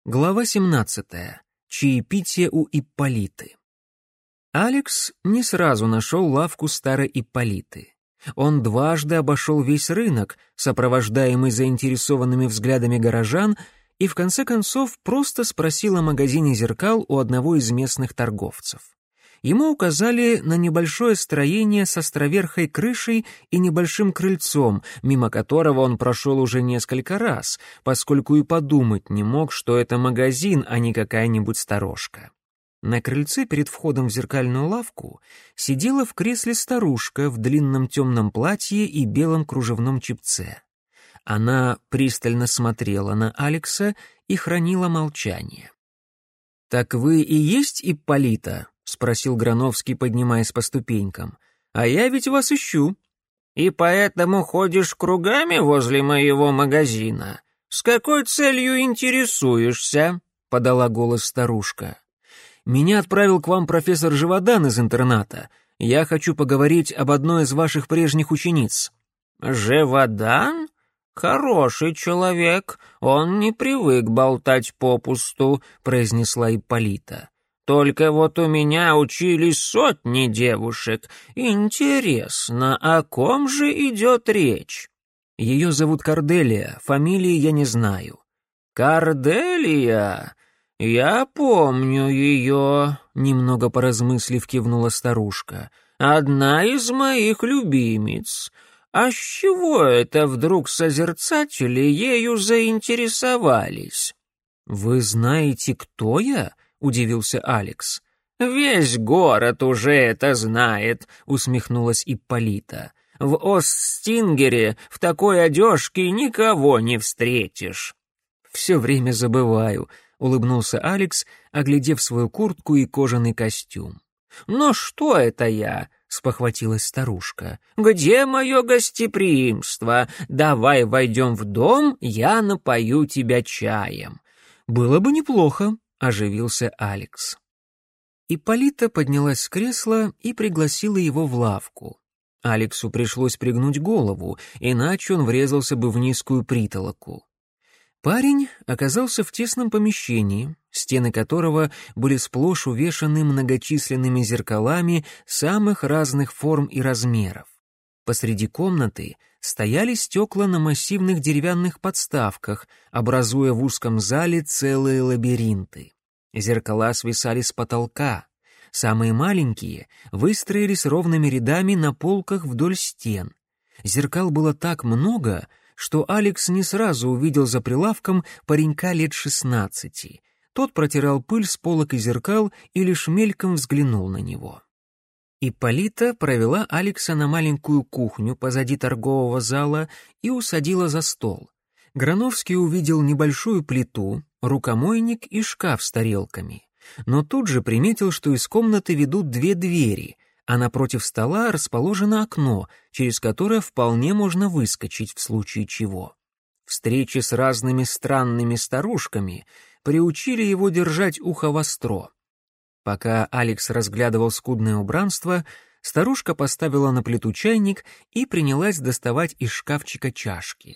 Глава 17. Чаепитие у Ипполиты. Алекс не сразу нашел лавку старой Ипполиты. Он дважды обошел весь рынок, сопровождаемый заинтересованными взглядами горожан, и в конце концов просто спросил о магазине зеркал у одного из местных торговцев. Ему указали на небольшое строение с островерхой крышей и небольшим крыльцом, мимо которого он прошел уже несколько раз, поскольку и подумать не мог, что это магазин, а не какая-нибудь сторожка. На крыльце перед входом в зеркальную лавку сидела в кресле старушка в длинном темном платье и белом кружевном чепце. Она пристально смотрела на Алекса и хранила молчание. «Так вы и есть Ипполита?» — спросил Грановский, поднимаясь по ступенькам. «А я ведь вас ищу». «И поэтому ходишь кругами возле моего магазина? С какой целью интересуешься?» — подала голос старушка. «Меня отправил к вам профессор Живодан из интерната. Я хочу поговорить об одной из ваших прежних учениц». «Живодан? Хороший человек, он не привык болтать попусту», — произнесла Ипполита. «Только вот у меня учились сотни девушек. Интересно, о ком же идет речь?» «Ее зовут Корделия, фамилии я не знаю». «Корделия? Я помню ее», — немного поразмыслив кивнула старушка. «Одна из моих любимиц. А с чего это вдруг созерцатели ею заинтересовались?» «Вы знаете, кто я?» — удивился Алекс. «Весь город уже это знает», — усмехнулась Ипполита. «В Остстингере в такой одежке никого не встретишь». «Все время забываю», — улыбнулся Алекс, оглядев свою куртку и кожаный костюм. «Но что это я?» — спохватилась старушка. «Где мое гостеприимство? Давай войдем в дом, я напою тебя чаем». «Было бы неплохо», — оживился Алекс. Ипполита поднялась с кресла и пригласила его в лавку. Алексу пришлось пригнуть голову, иначе он врезался бы в низкую притолоку. Парень оказался в тесном помещении, стены которого были сплошь увешаны многочисленными зеркалами самых разных форм и размеров. Посреди комнаты стояли стекла на массивных деревянных подставках, образуя в узком зале целые лабиринты. Зеркала свисали с потолка. Самые маленькие выстроились ровными рядами на полках вдоль стен. Зеркал было так много, что Алекс не сразу увидел за прилавком паренька лет 16. Тот протирал пыль с полок и зеркал и лишь мельком взглянул на него. Ипполита провела Алекса на маленькую кухню позади торгового зала и усадила за стол. Грановский увидел небольшую плиту, рукомойник и шкаф с тарелками. Но тут же приметил, что из комнаты ведут две двери, а напротив стола расположено окно, через которое вполне можно выскочить в случае чего. Встречи с разными странными старушками приучили его держать ухо востро. Пока Алекс разглядывал скудное убранство, старушка поставила на плиту чайник и принялась доставать из шкафчика чашки.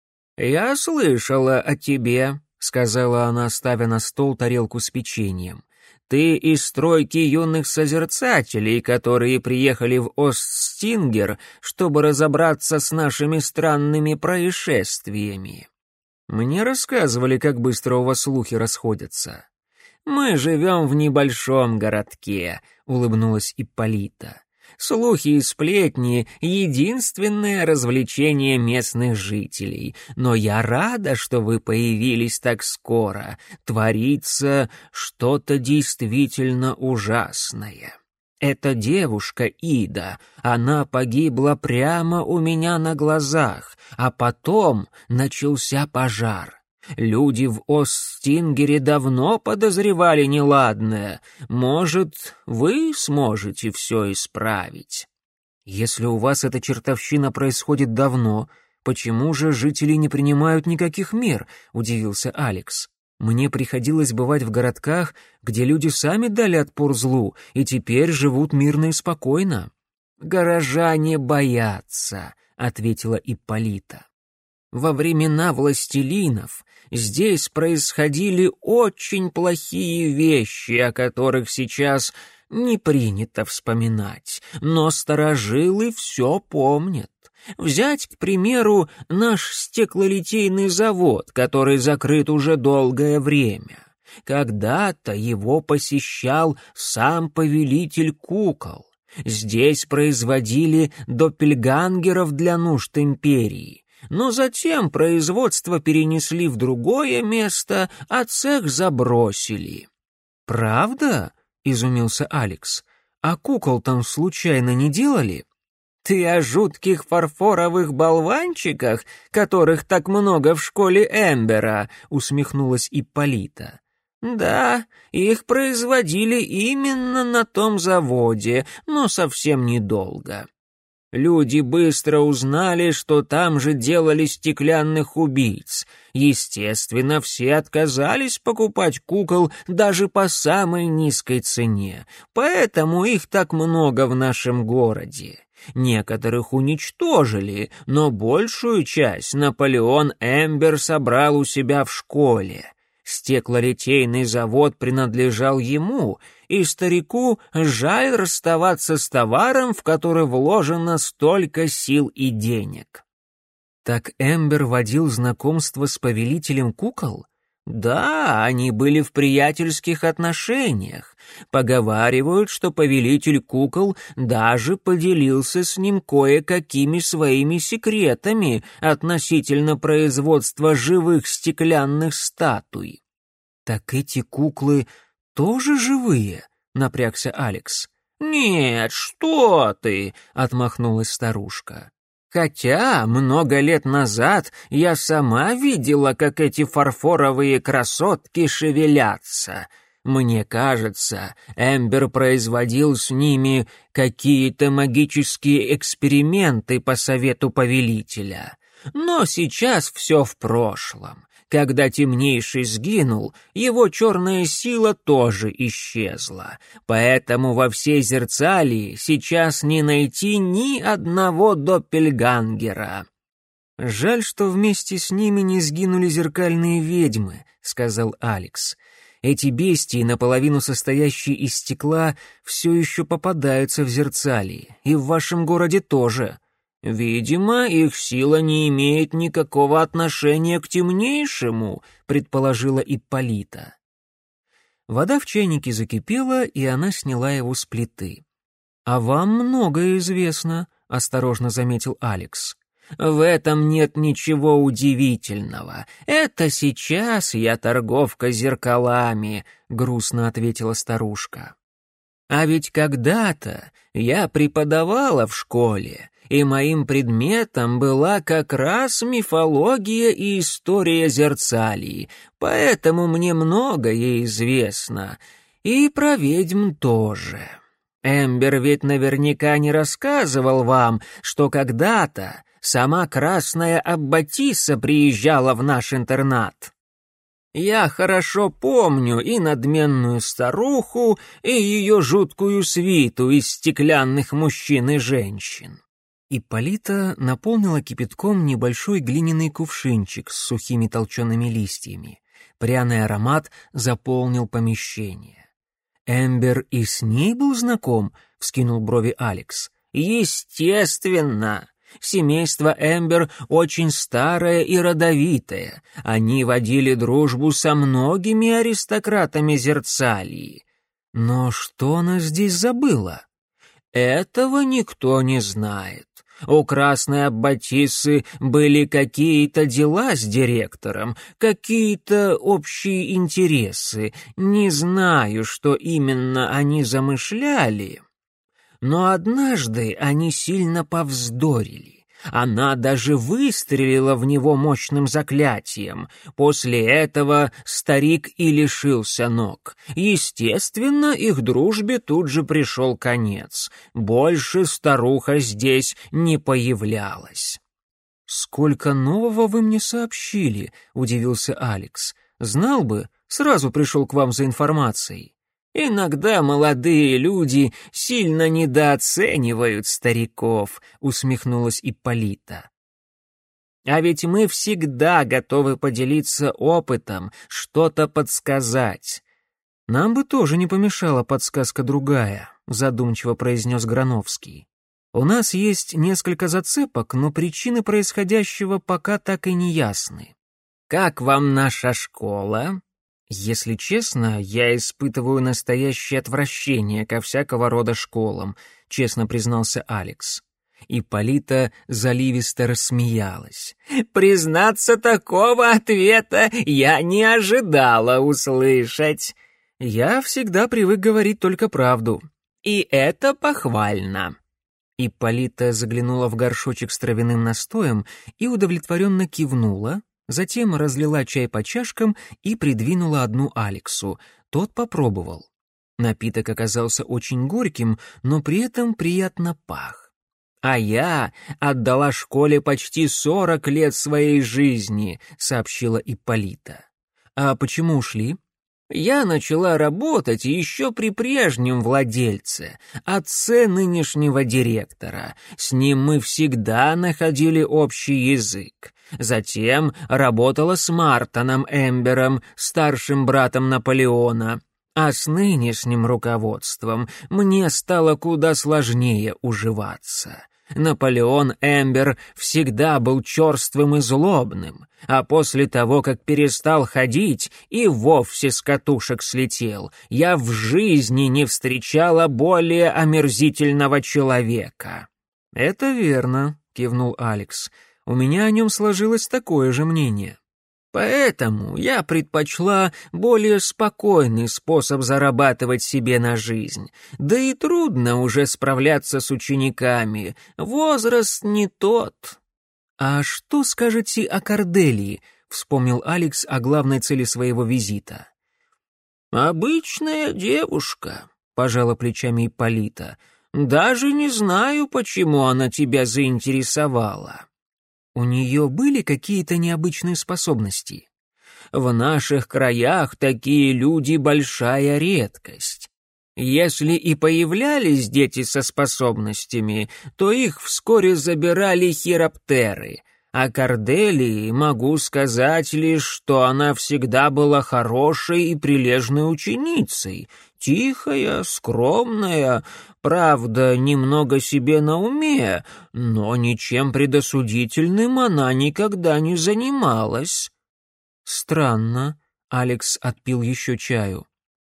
«Я слышала о тебе», — сказала она, ставя на стол тарелку с печеньем. «Ты из стройки юных созерцателей, которые приехали в Остстингер, чтобы разобраться с нашими странными происшествиями». «Мне рассказывали, как быстро у вас слухи расходятся». «Мы живем в небольшом городке», — улыбнулась Ипполита. «Слухи и сплетни — единственное развлечение местных жителей. Но я рада, что вы появились так скоро. Творится что-то действительно ужасное. Эта девушка Ида, она погибла прямо у меня на глазах, а потом начался пожар. Люди в Остстингере давно подозревали неладное. Может, вы сможете все исправить?» «Если у вас эта чертовщина происходит давно, почему же жители не принимают никаких мер?» — удивился Алекс. «Мне приходилось бывать в городках, где люди сами дали отпор злу и теперь живут мирно и спокойно». «Горожане боятся», — ответила Ипполита. Во времена властелинов здесь происходили очень плохие вещи, о которых сейчас не принято вспоминать, но старожилы все помнят. Взять, к примеру, наш стеклолитейный завод, который закрыт уже долгое время. Когда-то его посещал сам повелитель кукол. Здесь производили доппельгангеров для нужд империи. Но затем производство перенесли в другое место, а цех забросили. «Правда?» — изумился Алекс. «А кукол там случайно не делали?» «Ты о жутких фарфоровых болванчиках, которых так много в школе Эмбера?» — усмехнулась Ипполита. «Да, их производили именно на том заводе, но совсем недолго. Люди быстро узнали, что там же делали стеклянных убийц. Естественно, все отказались покупать кукол даже по самой низкой цене, поэтому их так много в нашем городе. Некоторых уничтожили, но большую часть Наполеон Эмбер собрал у себя в школе. Стеклолитейный завод принадлежал ему, и старику жаль расставаться с товаром, в который вложено столько сил и денег. Так Эмбер водил знакомство с повелителем кукол? Да, они были в приятельских отношениях. Поговаривают, что повелитель кукол даже поделился с ним кое-какими своими секретами относительно производства живых стеклянных статуй. «Так эти куклы тоже живые?» — напрягся Алекс. «Нет, что ты!» — отмахнулась старушка. «Хотя много лет назад я сама видела, как эти фарфоровые красотки шевелятся. Мне кажется, Эмбер производил с ними какие-то магические эксперименты по совету повелителя. Но сейчас все в прошлом. Когда темнейший сгинул, его черная сила тоже исчезла. Поэтому во всей Зерцалии сейчас не найти ни одного доппельгангера». «Жаль, что вместе с ними не сгинули зеркальные ведьмы», — сказал Алекс. «Эти бестии, наполовину состоящие из стекла, все еще попадаются в Зерцалии, и в вашем городе тоже». «Видимо, их сила не имеет никакого отношения к темнейшему», — предположила Ипполита. Вода в чайнике закипела, и она сняла его с плиты. «А вам многое известно», — осторожно заметил Алекс. «В этом нет ничего удивительного. Это сейчас я торговка зеркалами», — грустно ответила старушка. «А ведь когда-то я преподавала в школе, и моим предметом была как раз мифология и история Зерцалии, поэтому мне многое известно, и про ведьм тоже. Эмбер ведь наверняка не рассказывал вам, что когда-то сама Красная Аббатисса приезжала в наш интернат. Я хорошо помню и надменную старуху, и ее жуткую свиту из стеклянных мужчин и женщин». Ипполита наполнила кипятком небольшой глиняный кувшинчик с сухими толчеными листьями. Пряный аромат заполнил помещение. «Эмбер и с ней был знаком?» — вскинул брови Алекс. «Естественно. Семейство Эмбер очень старое и родовитое. Они водили дружбу со многими аристократами Зерцалии». «Но что она здесь забыла?» «Этого никто не знает. У Красной Аббатиссы были какие-то дела с директором, какие-то общие интересы. Не знаю, что именно они замышляли. Но однажды они сильно повздорили. Она даже выстрелила в него мощным заклятием. После этого старик и лишился ног. Естественно, их дружбе тут же пришел конец. Больше старуха здесь не появлялась. «Сколько нового вы мне сообщили», — удивился Алекс. «Знал бы, сразу пришел к вам за информацией». «Иногда молодые люди сильно недооценивают стариков», — усмехнулась Ипполита. А ведь мы всегда готовы поделиться опытом, что-то подсказать». «Нам бы тоже не помешала подсказка другая», — задумчиво произнес Грановский. «У нас есть несколько зацепок, но причины происходящего пока так и не ясны». «Как вам наша школа?» «Если честно, я испытываю настоящее отвращение ко всякого рода школам», — честно признался Алекс. Ипполита заливисто рассмеялась. «Признаться, такого ответа я не ожидала услышать». «Я всегда привык говорить только правду». «И это похвально». Ипполита заглянула в горшочек с травяным настоем и удовлетворенно кивнула, затем разлила чай по чашкам и придвинула одну Алексу. Тот попробовал. Напиток оказался очень горьким, но при этом приятно пах. «А я отдала школе почти 40 лет своей жизни», — сообщила Ипполита. «А почему ушли?» «Я начала работать еще при прежнем владельце, отце нынешнего директора. С ним мы всегда находили общий язык. Затем работала с Мартоном Эмбером, старшим братом Наполеона. А с нынешним руководством мне стало куда сложнее уживаться». Наполеон Эмбер всегда был черствым и злобным, а после того, как перестал ходить и вовсе с катушек слетел, я в жизни не встречала более омерзительного человека. «Это верно», — кивнул Алекс. «У меня о нем сложилось такое же мнение». Поэтому я предпочла более спокойный способ зарабатывать себе на жизнь. Да и трудно уже справляться с учениками. Возраст не тот. «А что скажете о Корделии?» — вспомнил Алекс о главной цели своего визита. «Обычная девушка», — пожала плечами Ипполита. «Даже не знаю, почему она тебя заинтересовала». «У нее были какие-то необычные способности?» «В наших краях такие люди — большая редкость. Если и появлялись дети со способностями, то их вскоре забирали хироптеры. О Корделии могу сказать лишь, что она всегда была хорошей и прилежной ученицей, тихая, скромная, правда, немного себе на уме, но ничем предосудительным она никогда не занималась». «Странно», — Алекс отпил еще чаю.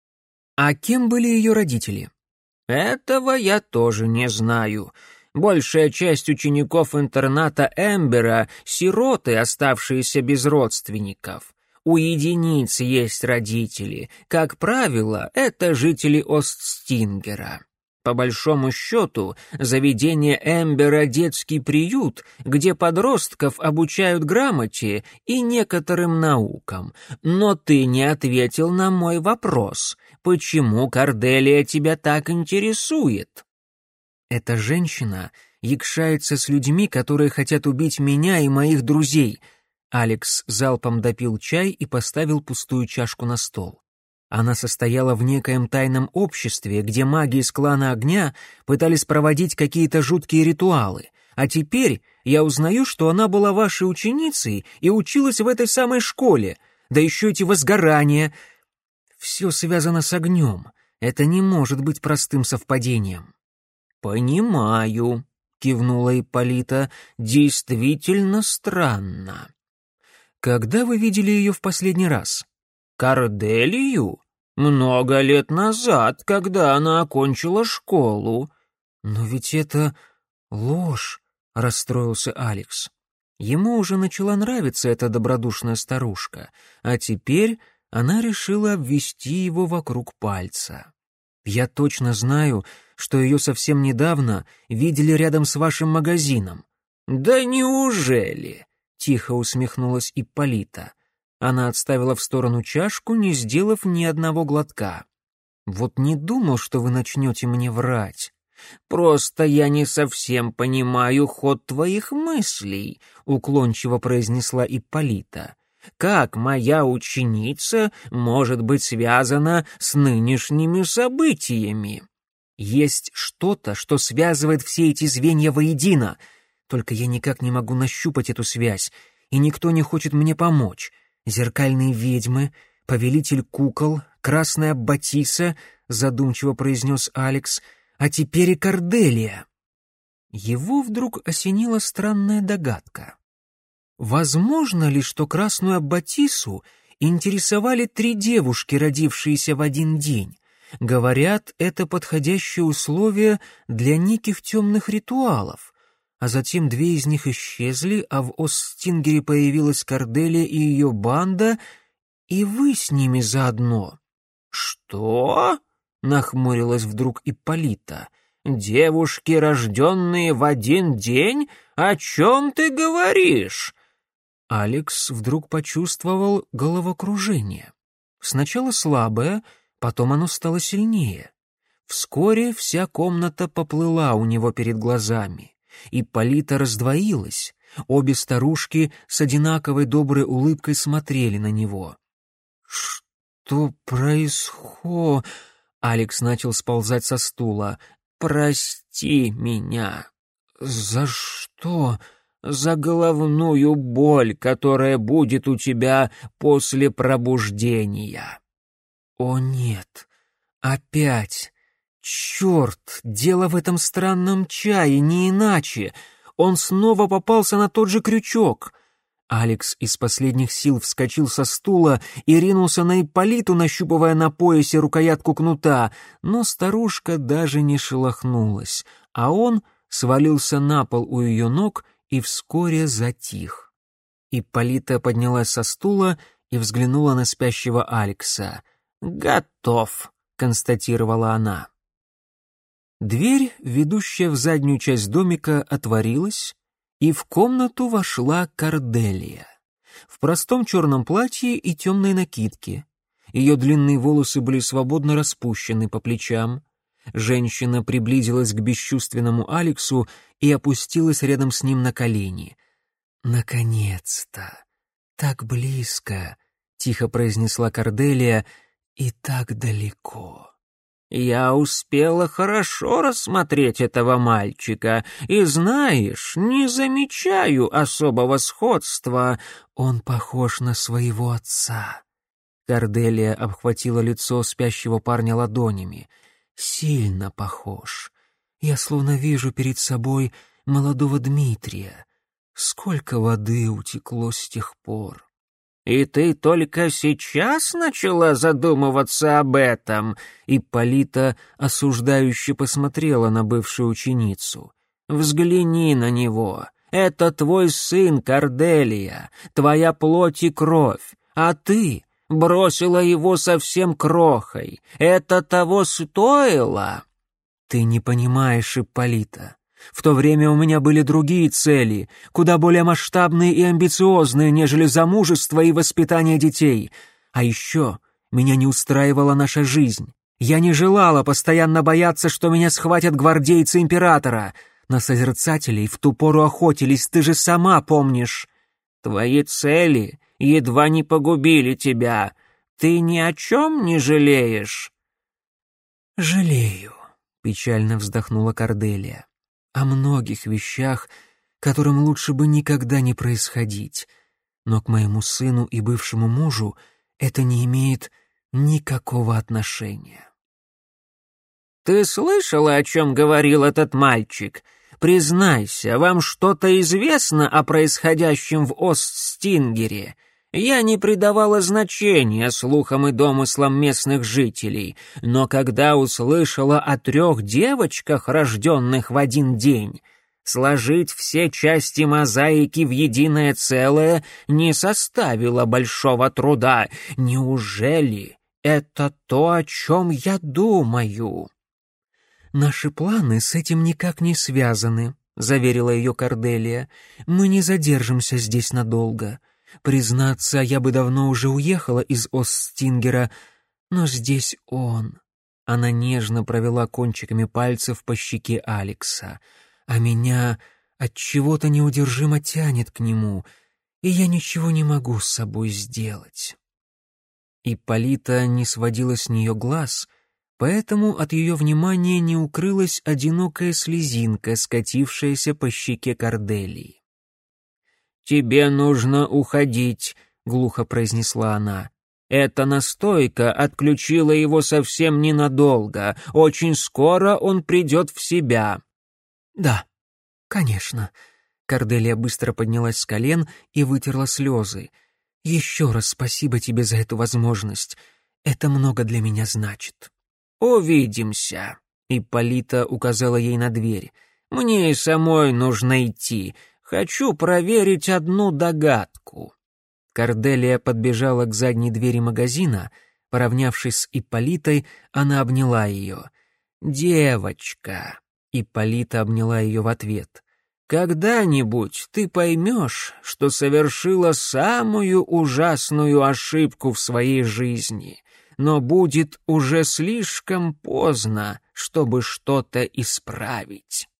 «А кем были ее родители?» «Этого я тоже не знаю. Большая часть учеников интерната Эмбера — сироты, оставшиеся без родственников. У единиц есть родители. Как правило, это жители Остстингера. По большому счету, заведение Эмбера — детский приют, где подростков обучают грамоте и некоторым наукам. Но ты не ответил на мой вопрос. Почему Корделия тебя так интересует?» «Эта женщина якшается с людьми, которые хотят убить меня и моих друзей». Алекс залпом допил чай и поставил пустую чашку на стол. Она состояла в некоем тайном обществе, где маги из клана Огня пытались проводить какие-то жуткие ритуалы, а теперь я узнаю, что она была вашей ученицей и училась в этой самой школе, да еще эти возгорания. Все связано с огнем. Это не может быть простым совпадением». «Понимаю», — кивнула Ипполита, — «действительно странно». «Когда вы видели ее в последний раз?» «Корделию? Много лет назад, когда она окончила школу». «Но ведь это ложь», — расстроился Алекс. Ему уже начала нравиться эта добродушная старушка, а теперь она решила обвести его вокруг пальца. «Я точно знаю, что ее совсем недавно видели рядом с вашим магазином». «Да неужели?» — тихо усмехнулась Ипполита. Она отставила в сторону чашку, не сделав ни одного глотка. «Вот не думал, что вы начнете мне врать». «Просто я не совсем понимаю ход твоих мыслей», — уклончиво произнесла Ипполита. «Как моя ученица может быть связана с нынешними событиями?» «Есть что-то, что связывает все эти звенья воедино. Только я никак не могу нащупать эту связь, и никто не хочет мне помочь. Зеркальные ведьмы, повелитель кукол, красная Батиса, задумчиво произнес Алекс, а теперь и Корделия. Его вдруг осенила странная догадка. Возможно ли, что красную Аббатису интересовали 3 девушки, родившиеся в один день? Говорят, это подходящее условие для неких темных ритуалов. А затем 2 из них исчезли, а в Остингере появилась Корделия и ее банда, и вы с ними заодно. «Что?» — нахмурилась вдруг Ипполита. «Девушки, рожденные в один день? О чем ты говоришь?» Алекс вдруг почувствовал головокружение. Сначала слабое, потом оно стало сильнее. Вскоре вся комната поплыла у него перед глазами. Ипполита раздвоилась. Обе старушки с одинаковой доброй улыбкой смотрели на него. «Что происходит?» Алекс начал сползать со стула. «Прости меня». «За что?» «За головную боль, которая будет у тебя после пробуждения». «О нет, опять! Черт, дело в этом странном чае, не иначе! Он снова попался на тот же крючок!» Алекс из последних сил вскочил со стула и ринулся на Ипполиту, нащупывая на поясе рукоятку кнута, но старушка даже не шелохнулась, а он свалился на пол у ее ног и вскоре затих. Ипполита поднялась со стула и взглянула на спящего Алекса. «Готов», — констатировала она. Дверь, ведущая в заднюю часть домика, отворилась, и в комнату вошла Корделия. В простом черном платье и темной накидке. Ее длинные волосы были свободно распущены по плечам. Женщина приблизилась к бесчувственному Алексу и опустилась рядом с ним на колени. «Наконец-то! Так близко!» — тихо произнесла Корделия, — «и так далеко». «Я успела хорошо рассмотреть этого мальчика, и, знаешь, не замечаю особого сходства. Он похож на своего отца». Корделия обхватила лицо спящего парня ладонями. «Сильно похож. Я словно вижу перед собой молодого Дмитрия. Сколько воды утекло с тех пор». «И ты только сейчас начала задумываться об этом?» Ипполита осуждающе посмотрела на бывшую ученицу. «Взгляни на него. Это твой сын, Корделия, твоя плоть и кровь. А ты бросила его совсем крохой. Это того стоило?» «Ты не понимаешь, Ипполита. В то время у меня были другие цели, куда более масштабные и амбициозные, нежели замужество и воспитание детей. А еще меня не устраивала наша жизнь. Я не желала постоянно бояться, что меня схватят гвардейцы императора. На созерцателей в ту пору охотились, ты же сама помнишь». «Твои цели едва не погубили тебя. Ты ни о чем не жалеешь?» «Жалею», — печально вздохнула Корделия. «О многих вещах, которым лучше бы никогда не происходить. Но к моему сыну и бывшему мужу это не имеет никакого отношения». «Ты слышала, о чем говорил этот мальчик? Признайся, вам что-то известно о происходящем в Остстингере? Я не придавала значения слухам и домыслам местных жителей, но когда услышала о 3 девочках, рожденных в один день, сложить все части мозаики в единое целое не составило большого труда. Неужели это то, о чем я думаю?» «Наши планы с этим никак не связаны», — заверила ее Корделия. «Мы не задержимся здесь надолго. Признаться, я бы давно уже уехала из Остстингера, но здесь он». Она нежно провела кончиками пальцев по щеке Алекса. «А меня от чего-то неудержимо тянет к нему, и я ничего не могу с собой сделать». Ипполита не сводила с нее глаз, поэтому от ее внимания не укрылась одинокая слезинка, скатившаяся по щеке Корделии. «Тебе нужно уходить», — глухо произнесла она. «Эта настойка отключила его совсем ненадолго. Очень скоро он придет в себя». «Да, конечно». Корделия быстро поднялась с колен и вытерла слезы. «Еще раз спасибо тебе за эту возможность. Это много для меня значит». «Увидимся», — Ипполита указала ей на дверь. «Мне и самой нужно идти. Хочу проверить одну догадку». Корделия подбежала к задней двери магазина. Поравнявшись с Ипполитой, она обняла ее. «Девочка», — Ипполита обняла ее в ответ, «когда-нибудь ты поймешь, что совершила самую ужасную ошибку в своей жизни, но будет уже слишком поздно, чтобы что-то исправить».